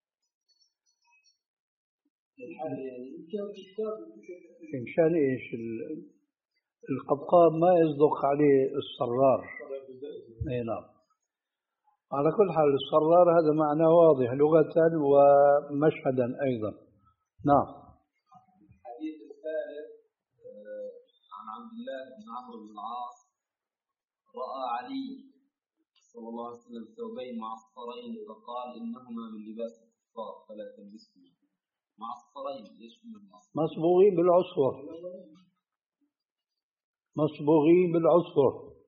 مشان إيش القبقاب ما يصدق عليه الصرار. أي نعم. على كل حال الصرار هذا معناه واضح لغة ومشهدا أيضا. نعم. الحديث الثالث عن عبد الله بن عمرو بن العاص رأى علي صلى الله عليه وسلم ثوبين معصفرين فقال إنهما من لباس الكفار فلا تلبسهما. معصفرين ليش من مصبوغين بالعصفر، مصبوغين بالعصفر.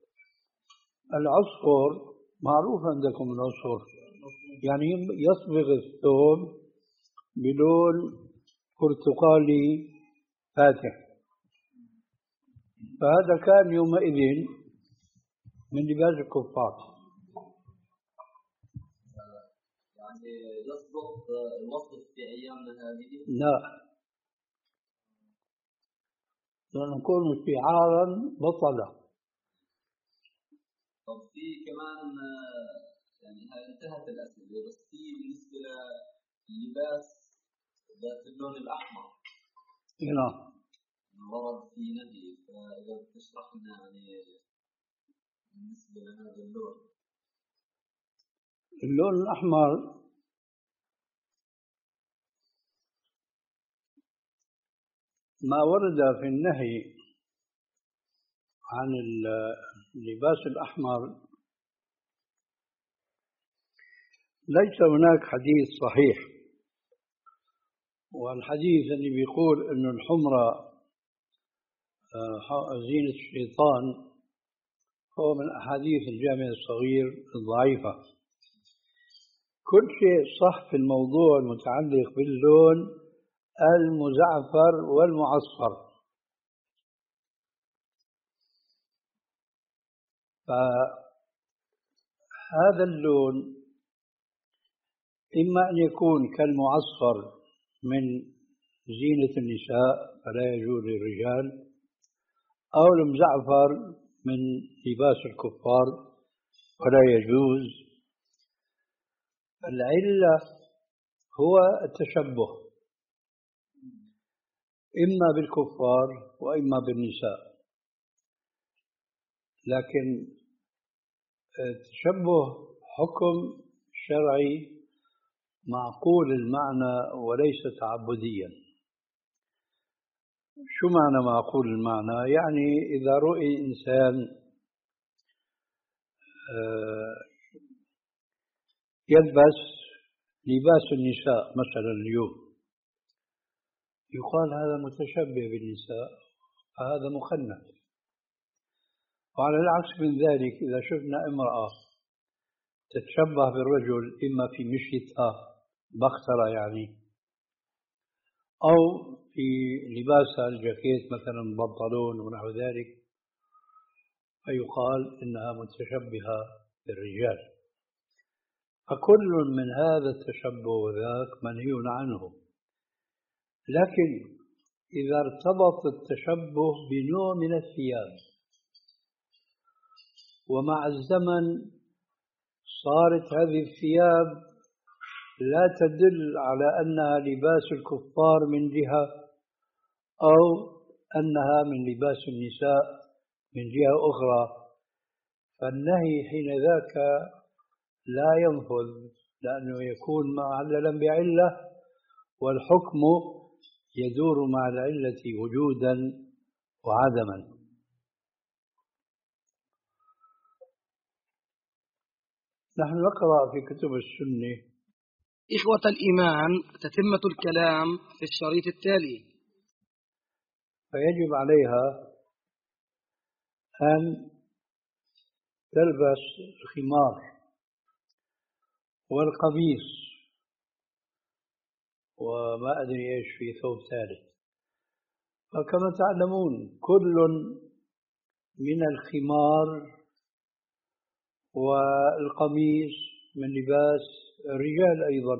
العصفر معروف عندكم العصفر، يعني يصبغ الثوب بلون برتقالي فاتح، فهذا كان يومئذ من لباس الكفار. يعني يصدق الوصف في أيامنا هذه؟ لا، لنكون شعارا بطلا. طب في كمان يعني انتهت الأسئلة، بس في بالنسبة للباس ذات اللون الأحمر. نعم. ورد في نهي، فإذا بتشرح لنا يعني بالنسبة لهذا اللون. اللون الأحمر ما ورد في النهي عن اللباس الأحمر ليس هناك حديث صحيح، والحديث اللي بيقول إنه الحمرة زينة الشيطان هو من أحاديث الجامع الصغير الضعيفة. كل شيء صح في الموضوع المتعلق باللون المزعفر والمعصفر. فهذا اللون إما أن يكون كالمعصفر من زينة النساء فلا يجوز للرجال، أو المزعفر من لباس الكفار ولا يجوز. العلة هو التشبه إما بالكفار وإما بالنساء، لكن التشبه حكم شرعي معقول المعنى وليس تعبديا. شو معنى معقول المعنى؟ يعني إذا رؤي إنسان يلبس لباس النساء مثلا اليوم، يقال هذا متشبه بالنساء، فهذا مخنث. وعلى العكس من ذلك، إذا شفنا امرأة تتشبه بالرجل إما في مشيتها بخترة يعني، أو في لباسها الجاكيت مثلا بنطلون ونحو ذلك، فيقال إنها متشبهة بالرجال. فكل من هذا التشبه وذاك منهي عنه. لكن إذا ارتبط التشبه بنوع من الثياب ومع الزمن صارت هذه الثياب لا تدل على أنها لباس الكفار من جهة، أو أنها من لباس النساء من جهة أخرى، فالنهي حين ذاك لا ينفذ، لأنه يكون معللا بعلة، والحكم يدور مع العلة وجودا وعدما. نحن نقرأ في كتب السنة. إخوة الإيمان، تتمة الكلام في الشريط التالي. فيجب عليها أن تلبس الخمار والقميص وما أدري إيش في ثوب ثالث. فكما تعلمون كل من الخمار والقميص من لباس الرجال أيضا،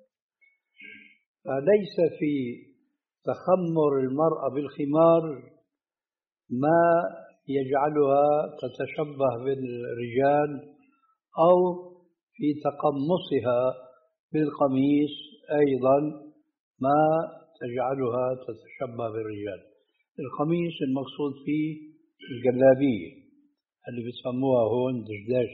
فليس في تخمر المرأة بالخمار ما يجعلها تتشبه بالرجال، أو في تقمصها بالقميص أيضا ما تجعلها تتشبه بالرجال. القميص المقصود فيه الجلابية اللي بيسموها هون دشداش.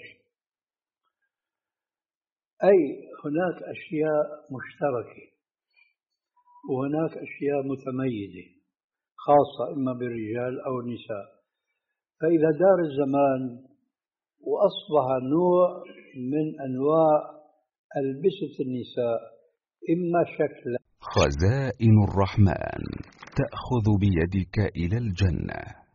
أي هناك أشياء مشتركة وهناك أشياء متميزة خاصة إما بالرجال أو النساء. فإذا دار الزمان وأصبح نوع من أنواع ألبسة النساء إما شكلا. خزائن الرحمن تأخذ بيدك إلى الجنة.